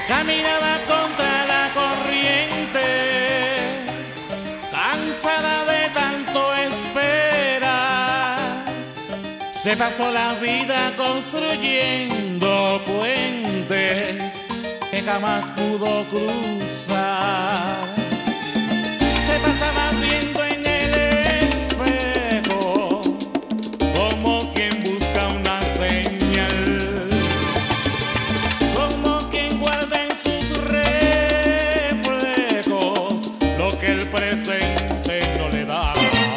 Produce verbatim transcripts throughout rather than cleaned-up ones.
Caminaba contra la corriente, cansada de tanto esperar. Se pasó la vida construyendo puentes que jamás pudo cruzar. Se pasaba viendo en el espejo como quien busca una señal, como quien guarda en sus reflejos lo que el presente no le da.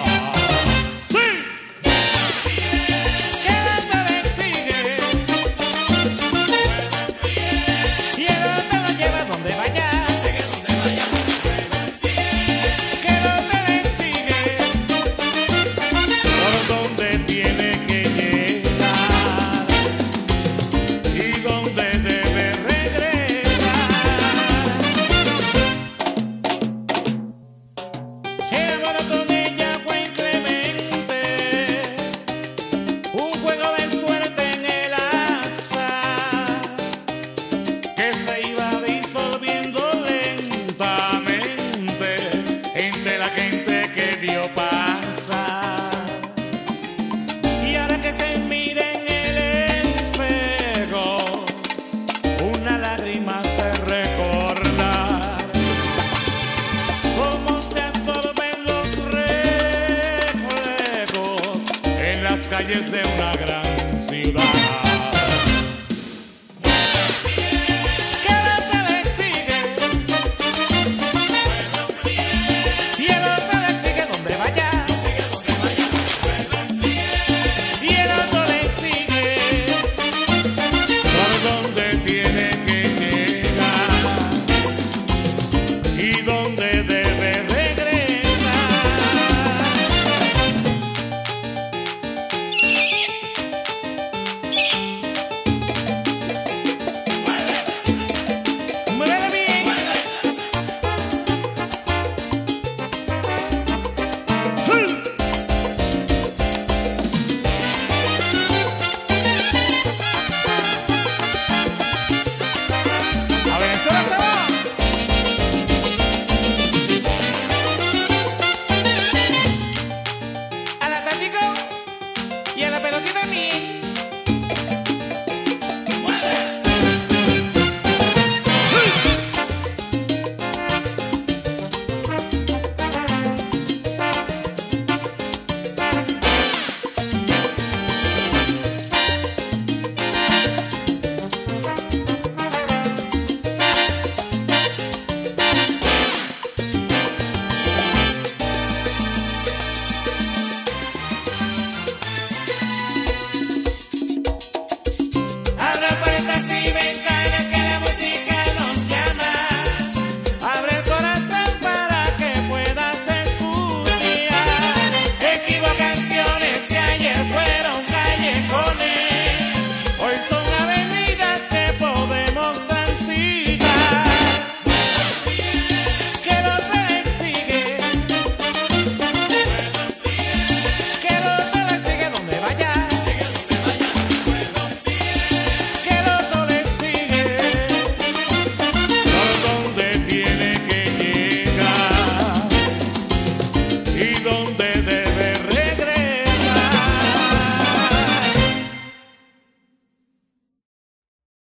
Calles de una gran ciudad. Y a la pelotita también. Donde